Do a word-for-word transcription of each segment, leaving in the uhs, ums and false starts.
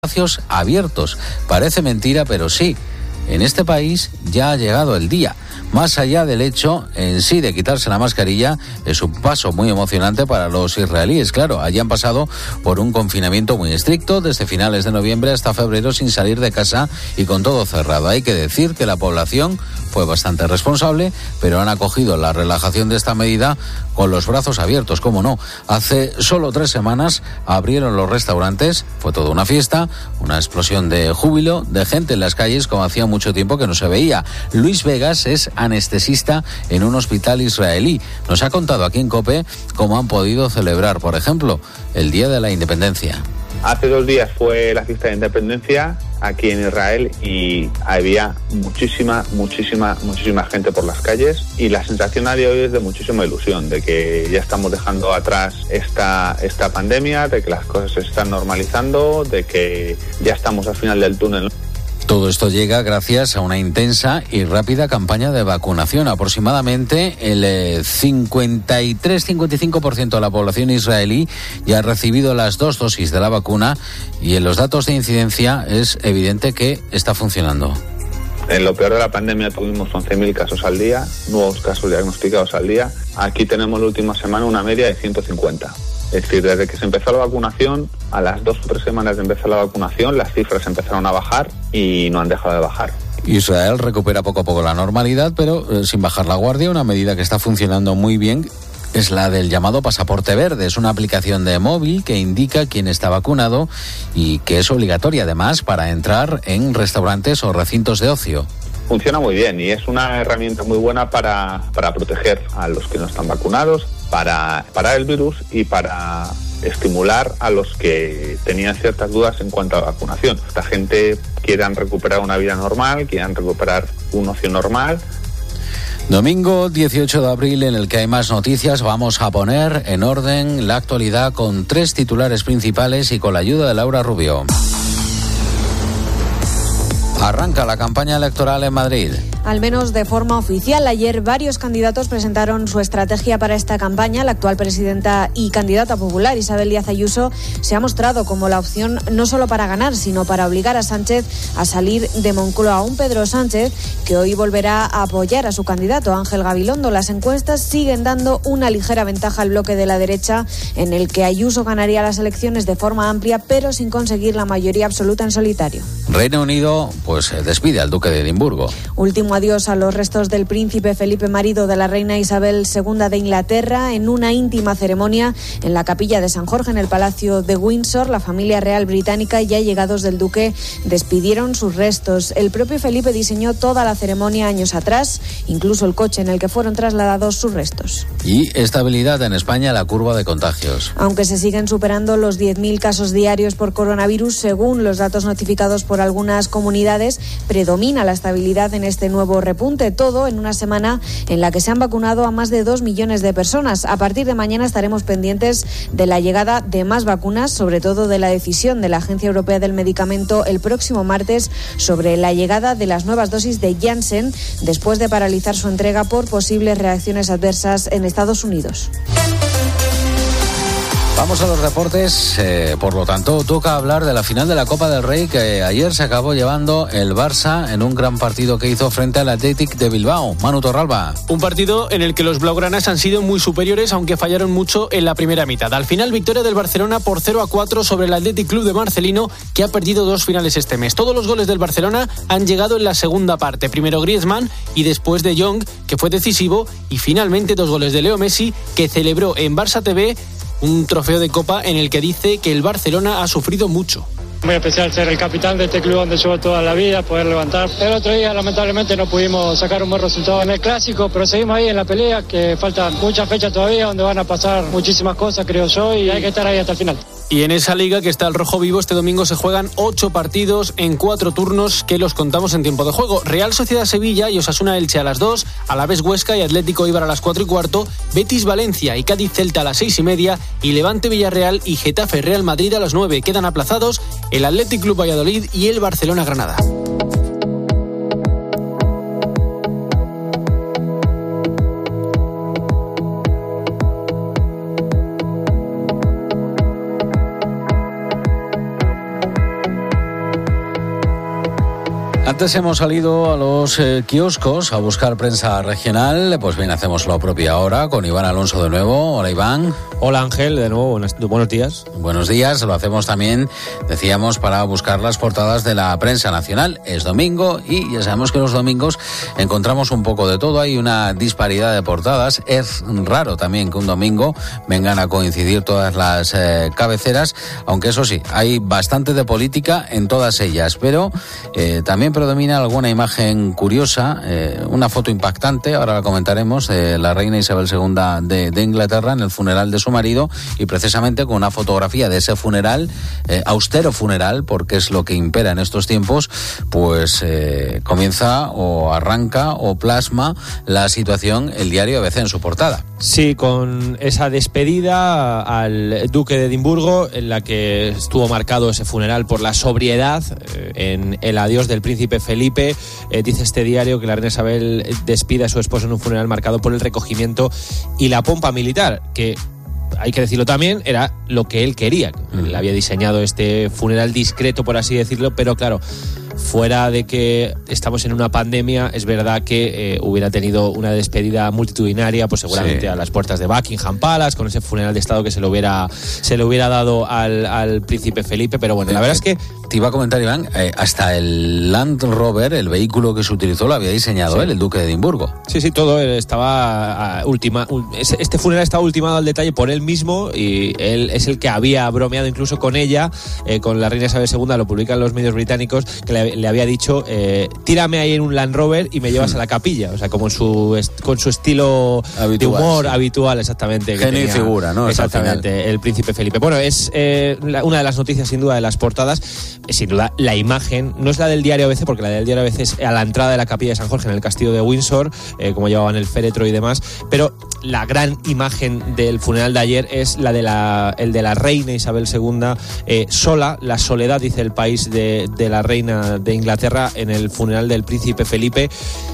espacios abiertos. Parece mentira, pero sí, en este país ya ha llegado el día. Más allá del hecho en sí de quitarse la mascarilla, es un paso muy emocionante para los israelíes. Claro, allí han pasado por un confinamiento muy estricto desde finales de noviembre hasta febrero sin salir de casa y con todo cerrado. Hay que decir que la población fue bastante responsable, pero han acogido la relajación de esta medida con los brazos abiertos, cómo no. Hace solo tres semanas abrieron los restaurantes, fue toda una fiesta, una explosión de júbilo, de gente en las calles como hacía mucho tiempo que no se veía. Luis Vegas es anestesista en un hospital israelí. Nos ha contado aquí en COPE cómo han podido celebrar, por ejemplo, el Día de la Independencia. Hace dos días fue la fiesta de Independencia aquí en Israel y había muchísima, muchísima, muchísima gente por las calles y la sensación a día de hoy es de muchísima ilusión, de que ya estamos dejando atrás esta, esta pandemia, de que las cosas se están normalizando, de que ya estamos al final del túnel. Todo esto llega gracias a una intensa y rápida campaña de vacunación. Aproximadamente el cincuenta y tres a cincuenta y cinco por ciento de la población israelí ya ha recibido las dos dosis de la vacuna y en los datos de incidencia es evidente que está funcionando. En lo peor de la pandemia tuvimos once mil casos al día, nuevos casos diagnosticados al día. Aquí tenemos la última semana una media de ciento cincuenta. Es decir, desde que se empezó la vacunación, a las dos o tres semanas de empezar la vacunación, las cifras empezaron a bajar y no han dejado de bajar. Israel recupera poco a poco la normalidad, pero eh, sin bajar la guardia. Una medida que está funcionando muy bien es la del llamado pasaporte verde. Es una aplicación de móvil que indica quién está vacunado y que es obligatoria además para entrar en restaurantes o recintos de ocio. Funciona muy bien y es una herramienta muy buena para, para proteger a los que no están vacunados, para parar el virus y para estimular a los que tenían ciertas dudas en cuanto a la vacunación. Esta gente quieran recuperar una vida normal, quieran recuperar un ocio normal. Domingo dieciocho de abril, en el que hay más noticias. Vamos a poner en orden la actualidad con tres titulares principales y con la ayuda de Laura Rubio. Arranca la campaña electoral en Madrid. Al menos de forma oficial. Ayer varios candidatos presentaron su estrategia para esta campaña. La actual presidenta y candidata popular, Isabel Díaz Ayuso, se ha mostrado como la opción no solo para ganar, sino para obligar a Sánchez a salir de Moncloa. Un Pedro Sánchez que hoy volverá a apoyar a su candidato, Ángel Gabilondo. Las encuestas siguen dando una ligera ventaja al bloque de la derecha, en el que Ayuso ganaría las elecciones de forma amplia, pero sin conseguir la mayoría absoluta en solitario. Reino Unido pues despide al duque de Edimburgo. Último adiós a los restos del príncipe Felipe, marido de la reina Isabel segunda de Inglaterra, en una íntima ceremonia en la capilla de San Jorge, en el Palacio de Windsor. La familia real británica y allegados del duque despidieron sus restos. El propio Felipe diseñó toda la ceremonia años atrás, incluso el coche en el que fueron trasladados sus restos. Y estabilidad en España, la curva de contagios. Aunque se siguen superando los diez mil casos diarios por coronavirus, según los datos notificados por algunas comunidades, predomina la estabilidad en este nuevo repunte, todo en una semana en la que se han vacunado a más de dos millones de personas. A partir de mañana estaremos pendientes de la llegada de más vacunas, sobre todo de la decisión de la Agencia Europea del Medicamento el próximo martes sobre la llegada de las nuevas dosis de Janssen, después de paralizar su entrega por posibles reacciones adversas en Estados Unidos. Vamos a los deportes, eh, por lo tanto, toca hablar de la final de la Copa del Rey que ayer se acabó llevando el Barça en un gran partido que hizo frente al Athletic de Bilbao. Manu Torralba. Un partido en el que los blaugranas han sido muy superiores, aunque fallaron mucho en la primera mitad. Al final, victoria del Barcelona por cero a cuatro sobre el Athletic Club de Marcelino, que ha perdido dos finales este mes. Todos los goles del Barcelona han llegado en la segunda parte. Primero Griezmann y después de Jong, que fue decisivo, y finalmente dos goles de Leo Messi, que celebró en Barça T V un trofeo de Copa en el que dice que el Barcelona ha sufrido mucho. Muy especial ser el capitán de este club donde llevo toda la vida, poder levantar. El otro día lamentablemente no pudimos sacar un buen resultado en el Clásico, pero seguimos ahí en la pelea, que faltan muchas fechas todavía donde van a pasar muchísimas cosas, creo yo, y hay que estar ahí hasta el final. Y en esa liga que está el rojo vivo, este domingo se juegan ocho partidos en cuatro turnos que los contamos en tiempo de juego. Real Sociedad Sevilla y Osasuna Elche a las dos, Alavés Huesca y Atlético Eibar a las cuatro y cuarto, Betis Valencia y Cádiz Celta a las seis y media y Levante Villarreal y Getafe Real Madrid a las nueve. Quedan aplazados el Athletic Club Valladolid y el Barcelona Granada. Antes hemos salido a los eh, kioscos a buscar prensa regional, pues bien, hacemos lo propio ahora con Iván Alonso de nuevo. Hola, Iván. Hola, Ángel, de nuevo, buenos, buenos días. Buenos días, lo hacemos también, decíamos, para buscar las portadas de la prensa nacional. Es domingo y ya sabemos que los domingos encontramos un poco de todo, hay una disparidad de portadas. Es raro también que un domingo vengan a coincidir todas las eh, cabeceras, aunque eso sí, hay bastante de política en todas ellas, pero eh, también predomina alguna imagen curiosa, eh, una foto impactante, ahora la comentaremos, de la reina Isabel segunda de, de Inglaterra en el funeral de su marido, y precisamente con una fotografía de ese funeral, eh, austero funeral, porque es lo que impera en estos tiempos, pues eh, comienza o arranca o plasma la situación el diario A B C en su portada. Sí, con esa despedida al duque de Edimburgo, en la que estuvo marcado ese funeral por la sobriedad, eh, en el adiós del príncipe Felipe. Eh, dice este diario que la reina Isabel despide a su esposo en un funeral marcado por el recogimiento y la pompa militar, que, hay que decirlo también, era lo que él quería. Él había diseñado este funeral discreto, por así decirlo, pero claro, fuera de que estamos en una pandemia, es verdad que eh, hubiera tenido una despedida multitudinaria, pues seguramente sí, a las puertas de Buckingham Palace, con ese funeral de Estado que se le hubiera, se le hubiera dado al, al príncipe Felipe, pero bueno, la verdad es que... Te iba a comentar, Iván, eh, hasta el Land Rover, el vehículo que se utilizó, lo había diseñado sí. él, el duque de Edimburgo. Sí, sí, todo estaba ultima, este funeral estaba ultimado al detalle por él mismo, y él es el que había bromeado incluso con ella, eh, con la reina Isabel segunda, lo publican los medios británicos, que le, le había dicho, eh, tírame ahí en un Land Rover y me llevas a la capilla, o sea, como su con su estilo habitual, de humor sí. habitual, exactamente. Genio y figura, ¿no? Exactamente, el príncipe Felipe. Bueno, es eh, una de las noticias sin duda de las portadas, sin duda la imagen, no es la del diario A B C, porque la del diario A B C es a la entrada de la capilla de San Jorge en el castillo de Windsor, eh, como llevaban el féretro y demás, pero la gran imagen del funeral de ayer es la de la, el de la reina Isabel segunda, eh, sola, la soledad, dice El País, de, de la reina de Inglaterra en el funeral del príncipe Felipe.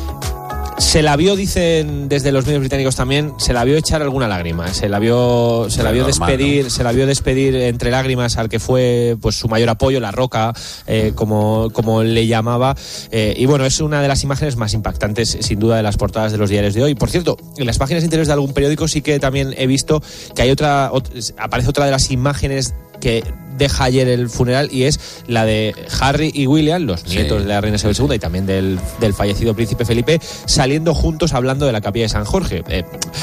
Se la vio, dicen desde los medios británicos también, se la vio echar alguna lágrima, se la vio, se la vio normal, despedir, ¿no? se la vio despedir entre lágrimas al que fue pues su mayor apoyo, la Roca, eh, como, como le llamaba, eh, y bueno, es una de las imágenes más impactantes sin duda de las portadas de los diarios de hoy. Por cierto, en las páginas interiores de algún periódico sí que también he visto que hay otra, otra aparece otra de las imágenes que deja ayer el funeral, y es la de Harry y William, los nietos sí, de la reina Isabel segunda y también del, del fallecido príncipe Felipe, saliendo juntos hablando de la capilla de San Jorge. Eh,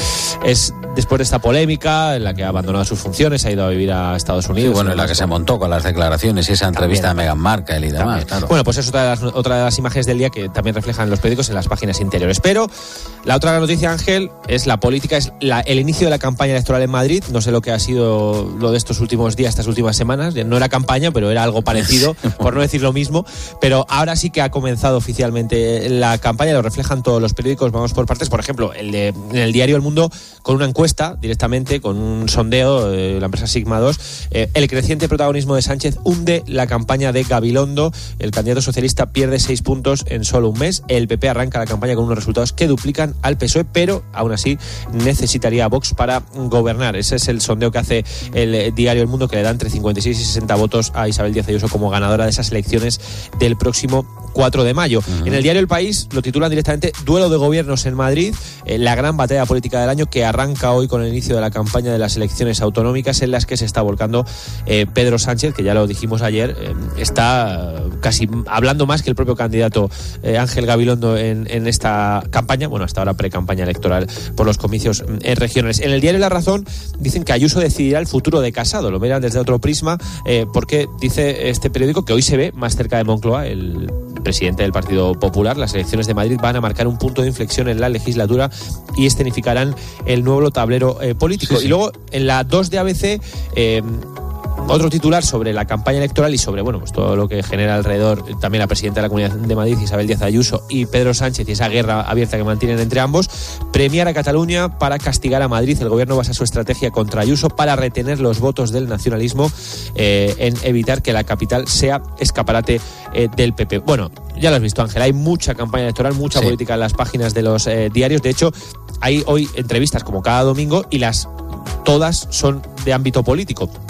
es después de esta polémica en la que ha abandonado sus funciones, ha ido a vivir a Estados Unidos. Sí, bueno, en la que se montó con las declaraciones y esa entrevista también, de Meghan Markle y demás. Claro. Bueno, pues es otra de, las, otra de las imágenes del día que también reflejan los periódicos en las páginas interiores. Pero la otra noticia, Ángel, es la política, es la, el inicio de la campaña electoral en Madrid. No sé lo que ha sido lo de estos últimos días, estas últimas semanas. No era campaña, pero era algo parecido, por no decir lo mismo. Pero ahora sí que ha comenzado oficialmente la campaña, lo reflejan todos los periódicos. Vamos por partes. Por ejemplo, el de, en el diario El Mundo, con una encuesta directamente, con un sondeo de la empresa Sigma dos, eh, el creciente protagonismo de Sánchez hunde la campaña de Gabilondo. El candidato socialista pierde seis puntos en solo un mes. El P P arranca la campaña con unos resultados que duplican al P S O E, pero aún así necesitaría a Vox para gobernar. Ese es el sondeo que hace el diario El Mundo, que le da entre cincuenta y seis y sesenta votos a Isabel Díaz Ayuso como ganadora de esas elecciones del próximo cuatro de mayo. Uh-huh. En el diario El País lo titulan directamente Duelo de gobiernos en Madrid, eh, la gran batalla política del año, que arranca hoy con el inicio de la campaña de las elecciones autonómicas, en las que se está volcando eh, Pedro Sánchez, que ya lo dijimos ayer, eh, está casi hablando más que el propio candidato eh, Ángel Gabilondo en, en esta campaña, bueno, hasta ahora pre-campaña electoral por los comicios eh, regionales. En el diario La Razón dicen que Ayuso decidirá el futuro de Casado, lo miran desde otro prisma, eh, porque dice este periódico que hoy se ve más cerca de Moncloa, el presidente del Partido Popular. Las elecciones de Madrid van a marcar un punto de inflexión en la legislatura y escenificarán el nuevo tablero eh, político. Sí, sí. Y luego en la dos de A B C, eh, otro titular sobre la campaña electoral y sobre, bueno, pues todo lo que genera alrededor, también la presidenta de la Comunidad de Madrid, Isabel Díaz Ayuso, y Pedro Sánchez, y esa guerra abierta que mantienen entre ambos. Premiar a Cataluña para castigar a Madrid. El gobierno basa su estrategia contra Ayuso para retener los votos del nacionalismo, eh, en evitar que la capital sea escaparate eh, del P P. Bueno, ya lo has visto, Ángel, hay mucha campaña electoral, mucha sí. política en las páginas de los eh, diarios. De hecho, hay hoy entrevistas como cada domingo y las todas son de ámbito político.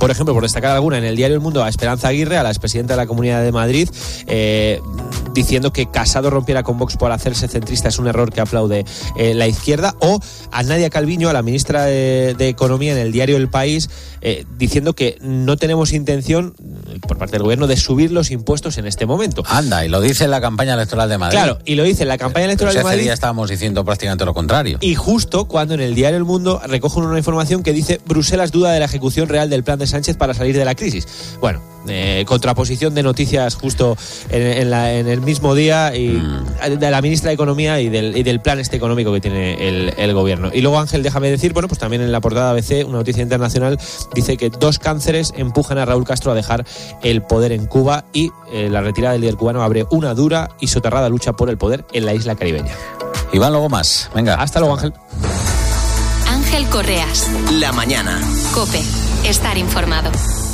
Por ejemplo, por destacar alguna, en el diario El Mundo a Esperanza Aguirre, a la expresidenta de la Comunidad de Madrid, eh, diciendo que Casado rompiera con Vox por hacerse centrista es un error que aplaude eh, la izquierda, o a Nadia Calviño, a la ministra de, de Economía, en el diario El País, eh, diciendo que no tenemos intención por parte del gobierno de subir los impuestos en este momento. Anda, y lo dice en la campaña electoral de Madrid. Claro, y lo dice en la campaña electoral Pero de Madrid. Ese día estábamos diciendo prácticamente lo contrario. Y justo cuando en el diario El Mundo recogen una información que dice Bruselas duda de la ejecución real del plan de Sánchez para salir de la crisis. Bueno, eh, contraposición de noticias justo en, en, la, en el mismo día y mm. de la ministra de Economía y del, y del plan este económico que tiene el, el gobierno. Y luego, Ángel, déjame decir, bueno, pues también en la portada A B C, una noticia internacional, dice que dos cánceres empujan a Raúl Castro a dejar el poder en Cuba y eh, la retirada del líder cubano abre una dura y soterrada lucha por el poder en la isla caribeña. Iván, luego más. Venga. Hasta luego, Ángel. Ángel Correas. La mañana. COPE. Estar informado.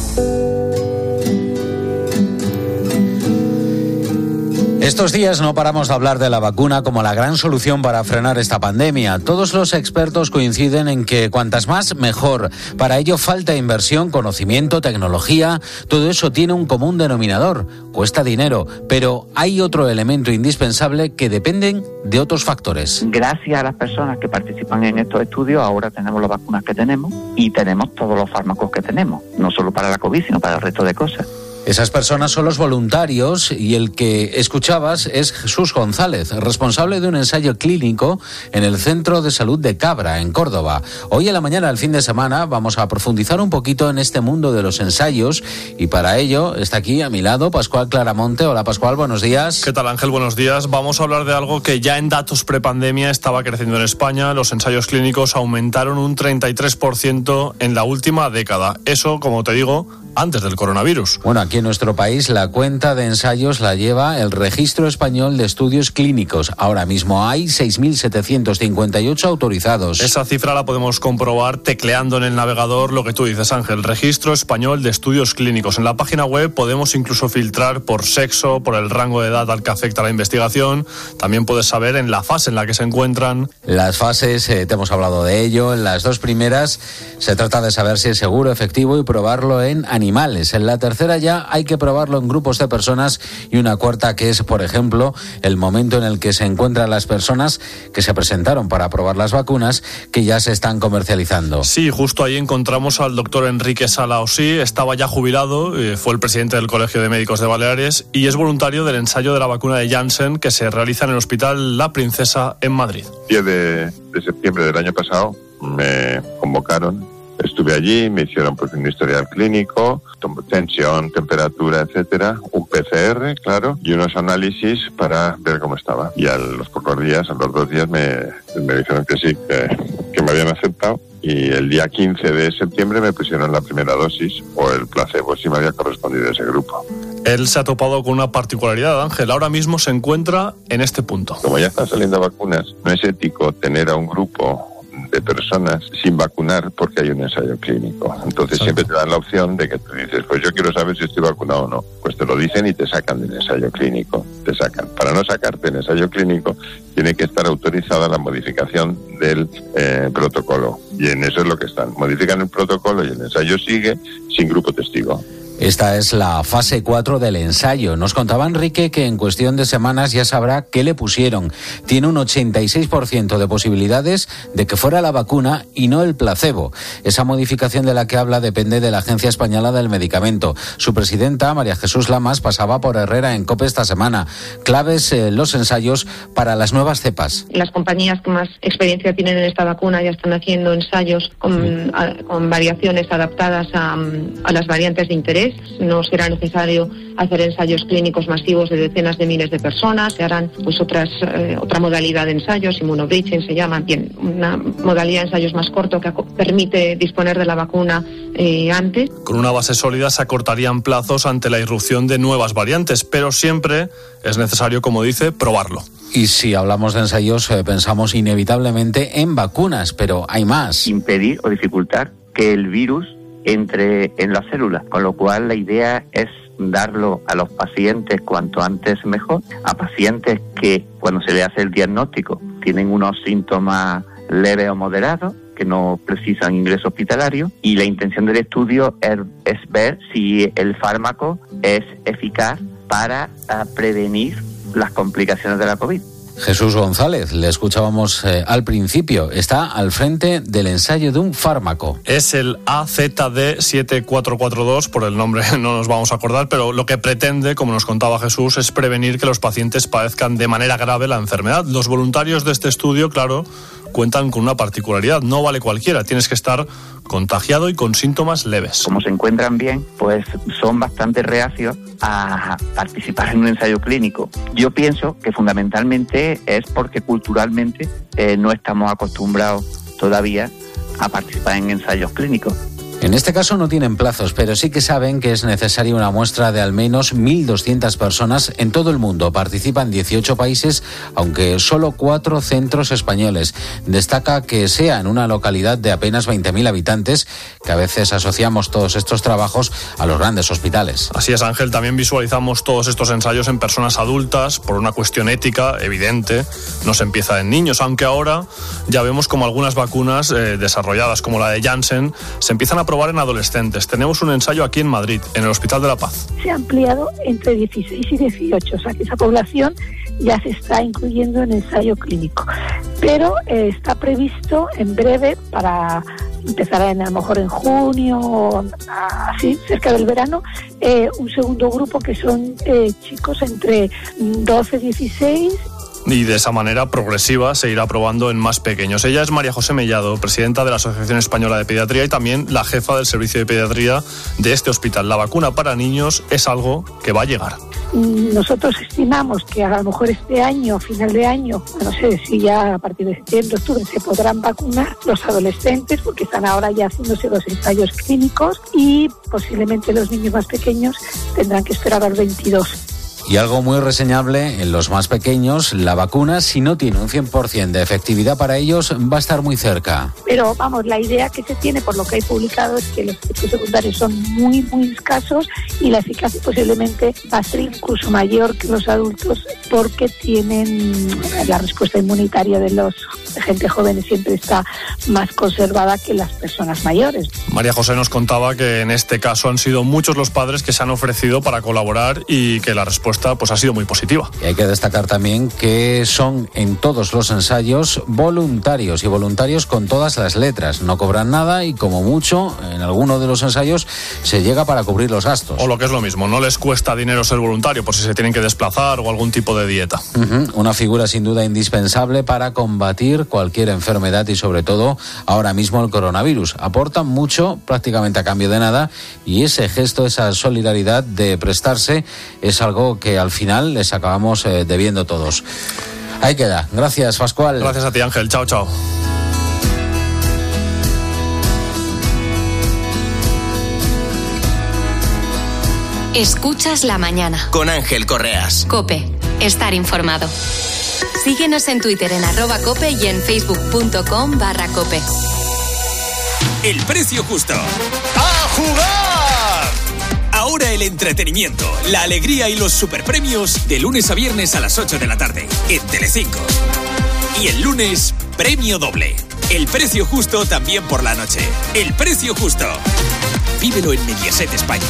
Estos días no paramos de hablar de la vacuna como la gran solución para frenar esta pandemia. Todos los expertos coinciden en que cuantas más, mejor. Para ello falta inversión, conocimiento, tecnología. Todo eso tiene un común denominador. Cuesta dinero, pero hay otro elemento indispensable que dependen de otros factores. Gracias a las personas que participan en estos estudios, ahora tenemos las vacunas que tenemos y tenemos todos los fármacos que tenemos. No solo para la COVID, sino para el resto de cosas. Esas personas son los voluntarios y el que escuchabas es Jesús González, responsable de un ensayo clínico en el Centro de Salud de Cabra, en Córdoba. Hoy en la mañana del fin de semana vamos a profundizar un poquito en este mundo de los ensayos y para ello está aquí a mi lado Pascual Claramonte. Hola Pascual, buenos días. ¿Qué tal Ángel? Buenos días. Vamos a hablar de algo que ya en datos prepandemia estaba creciendo en España. Los ensayos clínicos aumentaron un treinta y tres por ciento en la última década. Eso, como te digo, antes del coronavirus. Bueno, aquí en nuestro país la cuenta de ensayos la lleva el Registro Español de Estudios Clínicos. Ahora mismo hay seis mil setecientos cincuenta y ocho autorizados. Esa cifra la podemos comprobar tecleando en el navegador lo que tú dices, Ángel. Registro Español de Estudios Clínicos. En la página web podemos incluso filtrar por sexo, por el rango de edad al que afecta la investigación. También puedes saber en la fase en la que se encuentran. Las fases, eh, te hemos hablado de ello. En las dos primeras se trata de saber si es seguro, efectivo y probarlo en animales. En la tercera ya hay que probarlo en grupos de personas y una cuarta que es, por ejemplo, el momento en el que se encuentran las personas que se presentaron para probar las vacunas que ya se están comercializando. Sí, justo ahí encontramos al doctor Enrique Sala Osí. Estaba ya jubilado, eh, fue el presidente del Colegio de Médicos de Baleares y es voluntario del ensayo de la vacuna de Janssen que se realiza en el Hospital La Princesa en Madrid. El diez de septiembre del año pasado me convocaron. Estuve allí, me hicieron pues un historial clínico, tensión, temperatura, etcétera, un P C R, claro, y unos análisis para ver cómo estaba. Y a los pocos días, a los dos días, me, me dijeron que sí, que, que me habían aceptado. Y el día quince de septiembre me pusieron la primera dosis, o el placebo, si me había correspondido a ese grupo. Él se ha topado con una particularidad, Ángel. Ahora mismo se encuentra en este punto. Como ya están saliendo vacunas, no es ético tener a un grupo de personas sin vacunar porque hay un ensayo clínico. Entonces siempre te dan la opción de que tú dices, pues yo quiero saber si estoy vacunado o no. Pues te lo dicen y te sacan del ensayo clínico. Te sacan. Para no sacarte el ensayo clínico tiene que estar autorizada la modificación del eh, protocolo. Y en eso es lo que están. Modifican el protocolo y el ensayo sigue sin grupo testigo. Esta es la fase cuatro del ensayo. Nos contaba Enrique que en cuestión de semanas ya sabrá qué le pusieron. Tiene un ochenta y seis por ciento de posibilidades de que fuera la vacuna y no el placebo. Esa modificación de la que habla depende de la Agencia Española del Medicamento. Su presidenta, María Jesús Lamas, pasaba por Herrera en COPE esta semana. Claves eh, los ensayos para las nuevas cepas. Las compañías que más experiencia tienen en esta vacuna ya están haciendo ensayos con, a, con variaciones adaptadas a, a las variantes de interés. No será necesario hacer ensayos clínicos masivos de decenas de miles de personas. Se harán pues otras eh, otra modalidad de ensayos, inmunobridging se llaman, bien, una modalidad de ensayos más corto que permite disponer de la vacuna eh, antes. Con una base sólida se acortarían plazos ante la irrupción de nuevas variantes, pero siempre es necesario, como dice, probarlo. Y si hablamos de ensayos, eh, pensamos inevitablemente en vacunas, pero hay más. Impedir o dificultar que el virus entre en las células, con lo cual la idea es darlo a los pacientes cuanto antes mejor, a pacientes que cuando se le hace el diagnóstico tienen unos síntomas leves o moderados, que no precisan ingreso hospitalario, y la intención del estudio es, es ver si el fármaco es eficaz para uh, prevenir las complicaciones de la COVID. Jesús González, le escuchábamos eh, al principio, está al frente del ensayo de un fármaco. Es el A Z D siete cuatro cuatro dos, por el nombre no nos vamos a acordar, pero lo que pretende, como nos contaba Jesús, es prevenir que los pacientes padezcan de manera grave la enfermedad. Los voluntarios de este estudio, claro, cuentan con una particularidad, no vale cualquiera, tienes que estar contagiado y con síntomas leves. Como se encuentran bien, pues son bastante reacios a participar en un ensayo clínico. Yo pienso que fundamentalmente es porque culturalmente eh, no estamos acostumbrados todavía a participar en ensayos clínicos. En este caso no tienen plazos, pero sí que saben que es necesaria una muestra de al menos mil doscientas personas en todo el mundo. Participan dieciocho países, aunque solo cuatro centros españoles. Destaca que sea en una localidad de apenas veinte mil habitantes, que a veces asociamos todos estos trabajos a los grandes hospitales. Así es, Ángel, también visualizamos todos estos ensayos en personas adultas por una cuestión ética evidente. No se empieza en niños, aunque ahora ya vemos como algunas vacunas eh, desarrolladas, como la de Janssen, se empiezan a probar en adolescentes. Tenemos un ensayo aquí en Madrid, en el Hospital de la Paz. Se ha ampliado entre dieciséis y dieciocho, o sea que esa población ya se está incluyendo en ensayo clínico. Pero eh, está previsto en breve, para empezar a, a lo mejor en junio o así, cerca del verano, eh, un segundo grupo que son eh, chicos entre doce y dieciséis. Y de esa manera progresiva se irá probando en más pequeños. Ella es María José Mellado, presidenta de la Asociación Española de Pediatría y también la jefa del servicio de pediatría de este hospital. La vacuna para niños es algo que va a llegar. Nosotros estimamos que a lo mejor este año, final de año, no sé si ya a partir de septiembre, octubre, se podrán vacunar los adolescentes, porque están ahora ya haciéndose los ensayos clínicos, y posiblemente los niños más pequeños tendrán que esperar al veintidós. Y algo muy reseñable en los más pequeños, la vacuna, si no tiene un cien por ciento de efectividad para ellos, va a estar muy cerca. Pero vamos, la idea que se tiene, por lo que hay publicado, es que los efectos secundarios son muy, muy escasos y la eficacia posiblemente va a ser incluso mayor que los adultos, porque tienen la respuesta inmunitaria de los de gente joven siempre está más conservada que las personas mayores. María José nos contaba que en este caso han sido muchos los padres que se han ofrecido para colaborar y que la respuesta pues ha sido muy positiva. Y hay que destacar también que son en todos los ensayos voluntarios y voluntarios con todas las letras. No cobran nada y como mucho en alguno de los ensayos se llega para cubrir los gastos. O lo que es lo mismo, no les cuesta dinero ser voluntario por si se tienen que desplazar o algún tipo de dieta. Uh-huh. Una figura sin duda indispensable para combatir cualquier enfermedad y sobre todo ahora mismo el coronavirus. Aportan mucho prácticamente a cambio de nada y ese gesto, esa solidaridad de prestarse es algo que al final les acabamos eh, debiendo todos. Ahí queda. Gracias, Pascual. Gracias a ti, Ángel. Chao, chao. Escuchas la mañana. Con Ángel Correas. COPE. Estar informado. Síguenos en Twitter en arroba COPE y en facebook.com barra COPE. El precio justo. ¡A jugar! Ahora el entretenimiento, la alegría y los superpremios de lunes a viernes a las ocho de la tarde en Telecinco. Y el lunes, premio doble. El precio justo también por la noche. El precio justo. Vívelo en Mediaset España.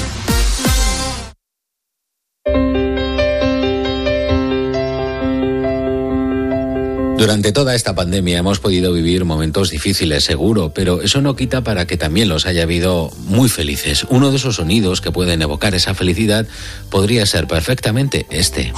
Durante toda esta pandemia hemos podido vivir momentos difíciles, seguro, pero eso no quita para que también los haya habido muy felices. Uno de esos sonidos que pueden evocar esa felicidad podría ser perfectamente este.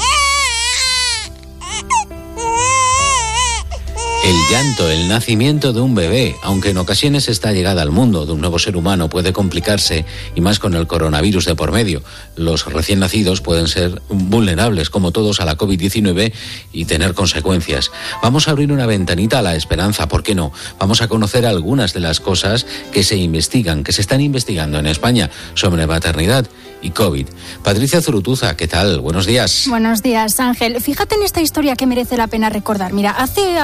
El llanto, el nacimiento de un bebé, aunque en ocasiones esta llegada al mundo de un nuevo ser humano puede complicarse, y más con el coronavirus de por medio. Los recién nacidos pueden ser vulnerables, como todos, a la covid diecinueve y tener consecuencias. Vamos a abrir una ventanita a la esperanza, ¿por qué no? Vamos a conocer algunas de las cosas que se investigan, que se están investigando en España sobre maternidad y COVID. Patricia Zurutuza, ¿qué tal? Buenos días. Buenos días, Ángel. Fíjate en esta historia que merece la pena recordar. Mira, hace apenas una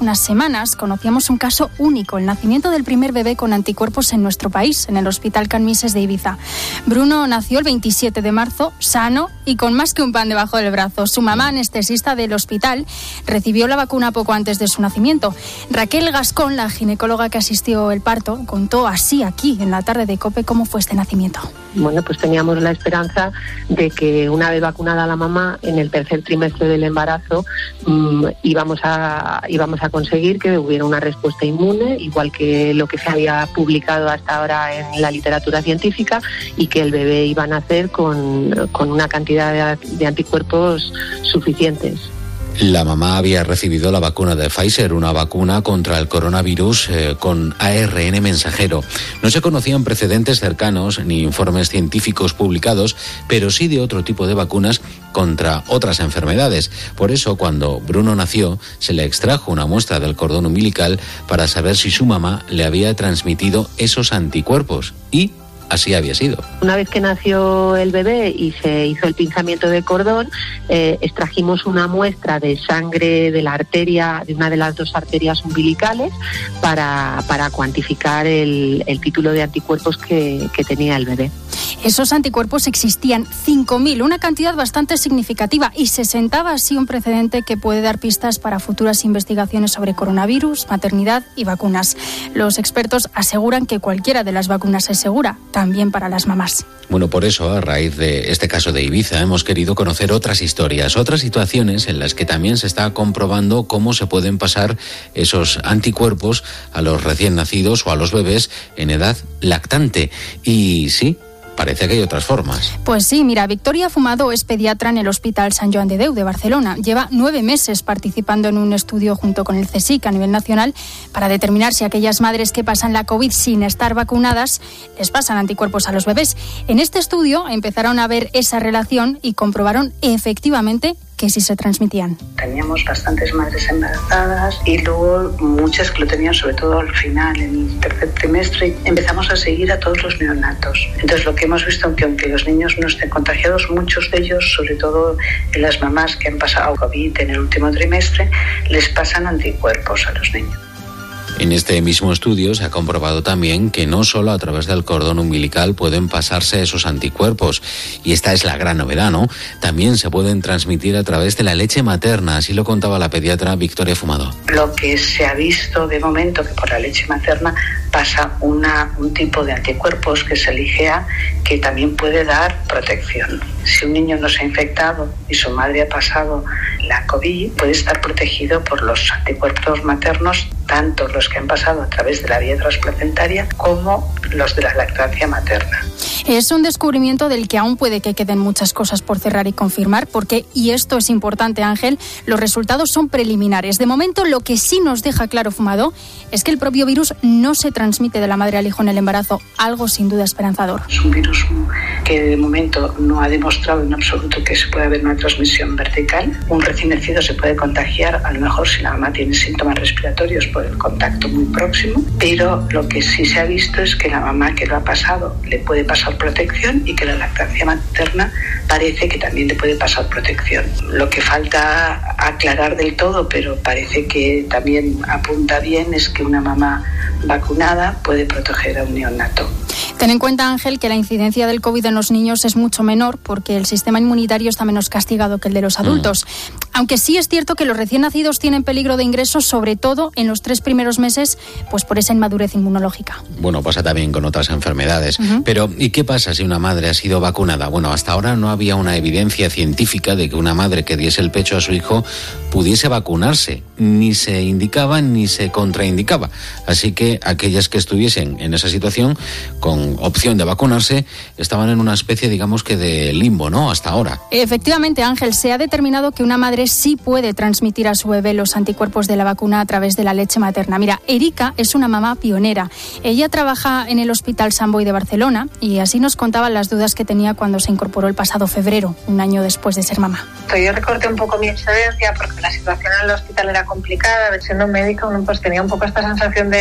unas semanas conocíamos un caso único, el nacimiento del primer bebé con anticuerpos en nuestro país, en el Hospital Can Mises de Ibiza. Bruno nació el veintisiete de marzo, sano y con más que un pan debajo del brazo. Su mamá, anestesista del hospital, recibió la vacuna poco antes de su nacimiento. Raquel Gascón, la ginecóloga que asistió el parto, contó así aquí, en la tarde de COPE, cómo fue este nacimiento. Bueno, pues teníamos la esperanza de que una vez vacunada la mamá, en el tercer trimestre del embarazo, mmm, íbamos a íbamos a conseguir que hubiera una respuesta inmune, igual que lo que se había publicado hasta ahora en la literatura científica, y que el bebé iba a nacer con, con una cantidad de, de anticuerpos suficientes. La mamá había recibido la vacuna de Pfizer, una vacuna contra el coronavirus eh, con A R N mensajero. No se conocían precedentes cercanos ni informes científicos publicados, pero sí de otro tipo de vacunas contra otras enfermedades. Por eso, cuando Bruno nació, se le extrajo una muestra del cordón umbilical para saber si su mamá le había transmitido esos anticuerpos. Y así había sido. Una vez que nació el bebé y se hizo el pinzamiento de cordón, eh, extrajimos una muestra de sangre de la arteria, de una de las dos arterias umbilicales, para, para cuantificar el, el título de anticuerpos que, que tenía el bebé. Esos anticuerpos existían cinco mil, una cantidad bastante significativa, y se sentaba así un precedente que puede dar pistas para futuras investigaciones sobre coronavirus, maternidad y vacunas. Los expertos aseguran que cualquiera de las vacunas es segura, también para las mamás. Bueno, por eso, a raíz de este caso de Ibiza, hemos querido conocer otras historias, otras situaciones en las que también se está comprobando cómo se pueden pasar esos anticuerpos a los recién nacidos o a los bebés en edad lactante. Y sí, parece que hay otras formas. Pues sí, mira, Victoria Fumado es pediatra en el Hospital Sant Joan de Déu de Barcelona. Lleva nueve meses participando en un estudio junto con el CSIC a nivel nacional para determinar si aquellas madres que pasan la COVID sin estar vacunadas les pasan anticuerpos a los bebés. En este estudio empezaron a ver esa relación y comprobaron efectivamente que sí se transmitían. Teníamos bastantes madres embarazadas y luego muchas que lo tenían sobre todo al final, en el tercer trimestre. Empezamos a seguir a todos los neonatos. Entonces lo que hemos visto, que aunque los niños no estén contagiados, muchos de ellos, sobre todo en las mamás que han pasado COVID en el último trimestre, les pasan anticuerpos a los niños. En este mismo estudio se ha comprobado también que no solo a través del cordón umbilical pueden pasarse esos anticuerpos, y esta es la gran novedad, ¿no? También se pueden transmitir a través de la leche materna, así lo contaba la pediatra Victoria Fumado. Lo que se ha visto de momento, que por la leche materna pasa una, un tipo de anticuerpos que es el I G A, que también puede dar protección. Si un niño no se ha infectado y su madre ha pasado la COVID, puede estar protegido por los anticuerpos maternos, tanto los que han pasado a través de la vía transplacentaria como los de la lactancia materna. Es un descubrimiento del que aún puede que queden muchas cosas por cerrar y confirmar, porque, y esto es importante, Ángel, los resultados son preliminares. De momento, lo que sí nos deja claro Fumado es que el propio virus no se transmite de la madre al hijo en el embarazo, algo sin duda esperanzador. Es un virus que de momento no ha demostrado en absoluto que se puede haber una transmisión vertical. Un recién nacido se puede contagiar, a lo mejor si la mamá tiene síntomas respiratorios por el contacto muy próximo, pero lo que sí se ha visto es que la mamá que lo ha pasado le puede pasar protección, y que la lactancia materna parece que también le puede pasar protección. Lo que falta aclarar del todo, pero parece que también apunta bien, es que una mamá vacunada puede proteger a un neonato. Ten en cuenta, Ángel, que la incidencia del COVID en los niños es mucho menor porque el sistema inmunitario está menos castigado que el de los adultos. Mm. Aunque sí es cierto que los recién nacidos tienen peligro de ingreso, sobre todo en los tres primeros meses, pues por esa inmadurez inmunológica. Bueno, pasa también con otras enfermedades. Uh-huh. Pero, ¿y qué pasa si una madre ha sido vacunada? Bueno, hasta ahora no había una evidencia científica de que una madre que diese el pecho a su hijo pudiese vacunarse. Ni se indicaba ni se contraindicaba. Así que aquellas que estuviesen en esa situación con opción de vacunarse estaban en una especie, digamos que de limbo, ¿no? Hasta ahora. Efectivamente, Ángel, se ha determinado que una madre sí puede transmitir a su bebé los anticuerpos de la vacuna a través de la leche materna. Mira, Erika es una mamá pionera. Ella trabaja en el Hospital Sant Boi de Barcelona y así nos contaba las dudas que tenía cuando se incorporó el pasado febrero, un año después de ser mamá. Yo recorté un poco mi excedencia porque la situación en el hospital era complicada. Siendo médica, uno pues tenía un poco esta sensación de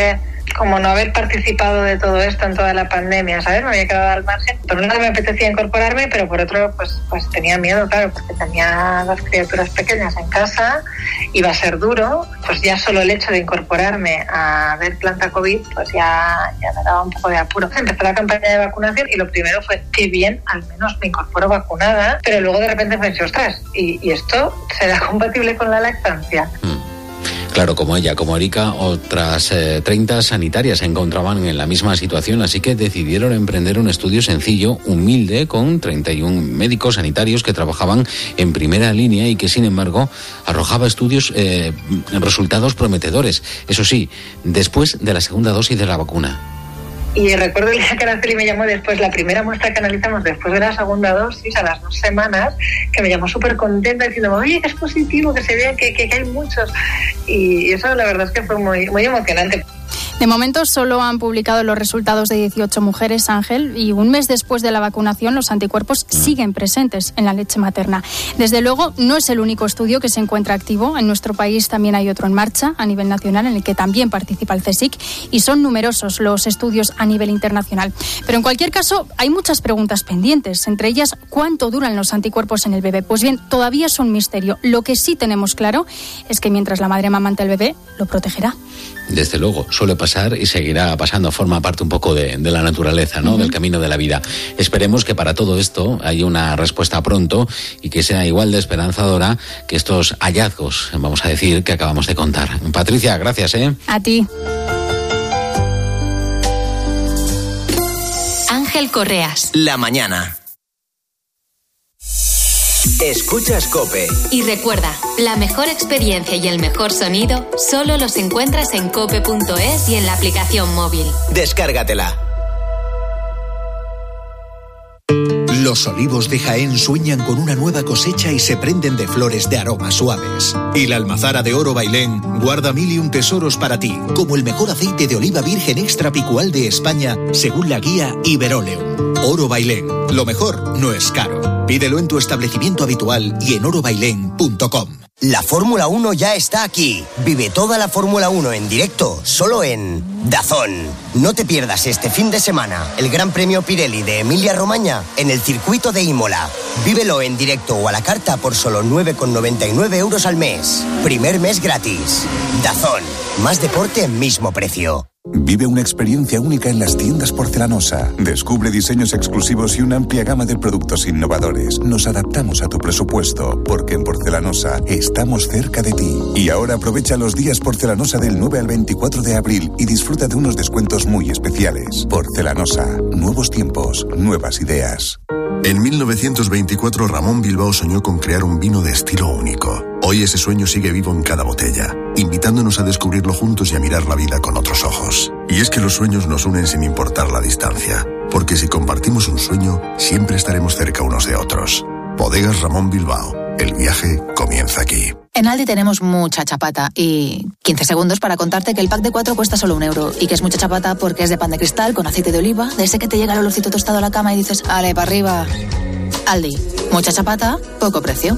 como no haber participado de todo esto en toda la pandemia, ¿sabes? Me había quedado al margen. Por un lado me apetecía incorporarme, pero por otro pues, pues tenía miedo, claro, porque tenía dos criaturas pequeñas en casa, iba a ser duro, pues ya solo el hecho de incorporarme a ver planta COVID, pues ya, ya me daba un poco de apuro. Empezó la campaña de vacunación y lo primero fue, qué bien, al menos me incorporo vacunada, pero luego de repente pensé, ostras, ¿y, y esto será compatible con la lactancia? Mm. Claro, como ella, como Erika, otras eh, treinta sanitarias se encontraban en la misma situación, así que decidieron emprender un estudio sencillo, humilde, con treinta y uno médicos sanitarios que trabajaban en primera línea y que, sin embargo, arrojaba estudios, eh, resultados prometedores. Eso sí, después de la segunda dosis de la vacuna. Y recuerdo el día que Araceli me llamó después, la primera muestra que analizamos después de la segunda dosis, a las dos semanas, que me llamó súper contenta diciendo, oye, que es positivo, que se vea que, que, que hay muchos. Y eso la verdad es que fue muy, muy emocionante. De momento solo han publicado los resultados de dieciocho mujeres, Ángel, y un mes después de la vacunación los anticuerpos siguen presentes en la leche materna. Desde luego no es el único estudio que se encuentra activo. En nuestro país también hay otro en marcha a nivel nacional en el que también participa el CSIC y son numerosos los estudios a nivel internacional. Pero en cualquier caso hay muchas preguntas pendientes, entre ellas ¿cuánto duran los anticuerpos en el bebé? Pues bien, todavía es un misterio. Lo que sí tenemos claro es que mientras la madre amamante al bebé, lo protegerá. Desde luego, suele pasar y seguirá pasando, forma parte un poco de, de la naturaleza, ¿no? Uh-huh. Del camino de la vida. Esperemos que para todo esto haya una respuesta pronto y que sea igual de esperanzadora que estos hallazgos, vamos a decir, que acabamos de contar. Patricia, gracias, ¿eh? A ti. Ángel Correas. La mañana. Escuchas COPE. Y recuerda, la mejor experiencia y el mejor sonido solo los encuentras en cope punto es y en la aplicación móvil. Descárgatela. Los olivos de Jaén sueñan con una nueva cosecha y se prenden de flores de aromas suaves. Y la almazara de Oro Bailén guarda mil y un tesoros para ti, como el mejor aceite de oliva virgen extra picual de España, según la guía Iberoleum. Oro Bailén, lo mejor no es caro. Pídelo en tu establecimiento habitual y en oro bailén punto com. La Fórmula uno ya está aquí. Vive toda la Fórmula uno en directo, solo en DAZN. No te pierdas este fin de semana el Gran Premio Pirelli de Emilia-Romagna en el circuito de Imola. Vívelo en directo o a la carta por solo nueve con noventa y nueve euros al mes. Primer mes gratis. DAZN. Más deporte, mismo precio. Vive una experiencia única en las tiendas Porcelanosa. Descubre diseños exclusivos y una amplia gama de productos innovadores. Nos adaptamos a tu presupuesto, porque en Porcelanosa estamos cerca de ti. Y ahora aprovecha los días Porcelanosa del nueve al veinticuatro de abril y disfruta de unos descuentos muy especiales. Porcelanosa. Nuevos tiempos, nuevas ideas. En mil novecientos veinticuatro, Ramón Bilbao soñó con crear un vino de estilo único. Hoy ese sueño sigue vivo en cada botella, invitándonos a descubrirlo juntos y a mirar la vida con otros ojos. Y es que los sueños nos unen sin importar la distancia, porque si compartimos un sueño, siempre estaremos cerca unos de otros. Bodegas Ramón Bilbao. El viaje comienza aquí. En Aldi tenemos mucha chapata y quince segundos para contarte que el pack de cuatro cuesta solo un euro y que es mucha chapata porque es de pan de cristal con aceite de oliva, de ese que te llega el olorcito tostado a la cama y dices, ale, para arriba. Aldi, mucha chapata, poco precio.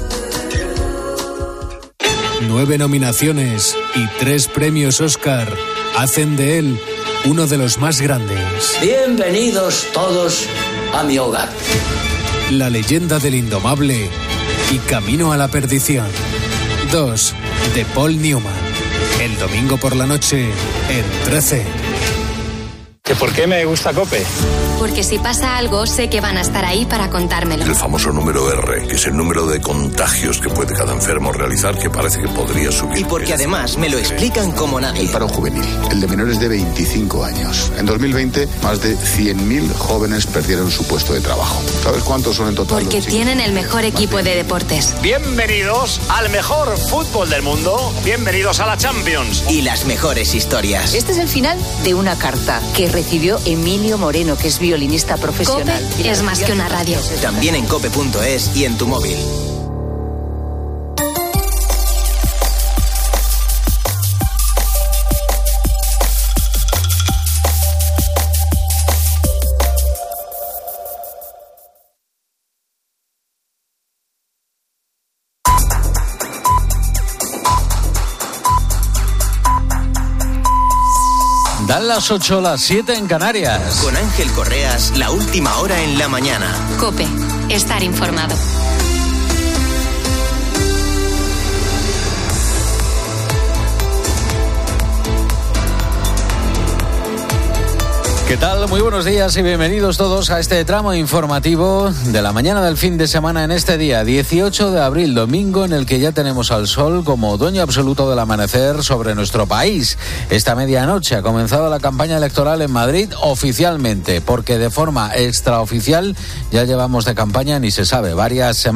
Nueve nominaciones y tres premios Oscar hacen de él uno de los más grandes. Bienvenidos todos a mi hogar. La leyenda del indomable y Camino a la perdición. Dos, de Paul Newman. El domingo por la noche en trece. ¿Que por qué me gusta COPE? Porque si pasa algo, sé que van a estar ahí para contármelo. El famoso número R, que es el número de contagios que puede cada enfermo realizar, que parece que podría subir. Y porque además me lo explican como nadie. El paro juvenil, el de menores de veinticinco años. En dos mil veinte, más de cien mil jóvenes perdieron su puesto de trabajo. ¿Sabes cuántos son en total? Porque tienen el mejor equipo de deportes. Bienvenidos al mejor fútbol del mundo. Bienvenidos a la Champions. Y las mejores historias. Este es el final de una carta que recibió Emilio Moreno, que es violinista profesional. COPE es más que una radio. También en cope punto es y en tu móvil. Dan las ocho, las siete en Canarias. Con Ángel Correas, la última hora en la mañana. COPE, estar informado. ¿Qué tal? Muy buenos días y bienvenidos todos a este tramo informativo de la mañana del fin de semana en este día dieciocho de abril, domingo, en el que ya tenemos al sol como dueño absoluto del amanecer sobre nuestro país. Esta medianoche ha comenzado la campaña electoral en Madrid oficialmente, porque de forma extraoficial ya llevamos de campaña, ni se sabe, varias semanas.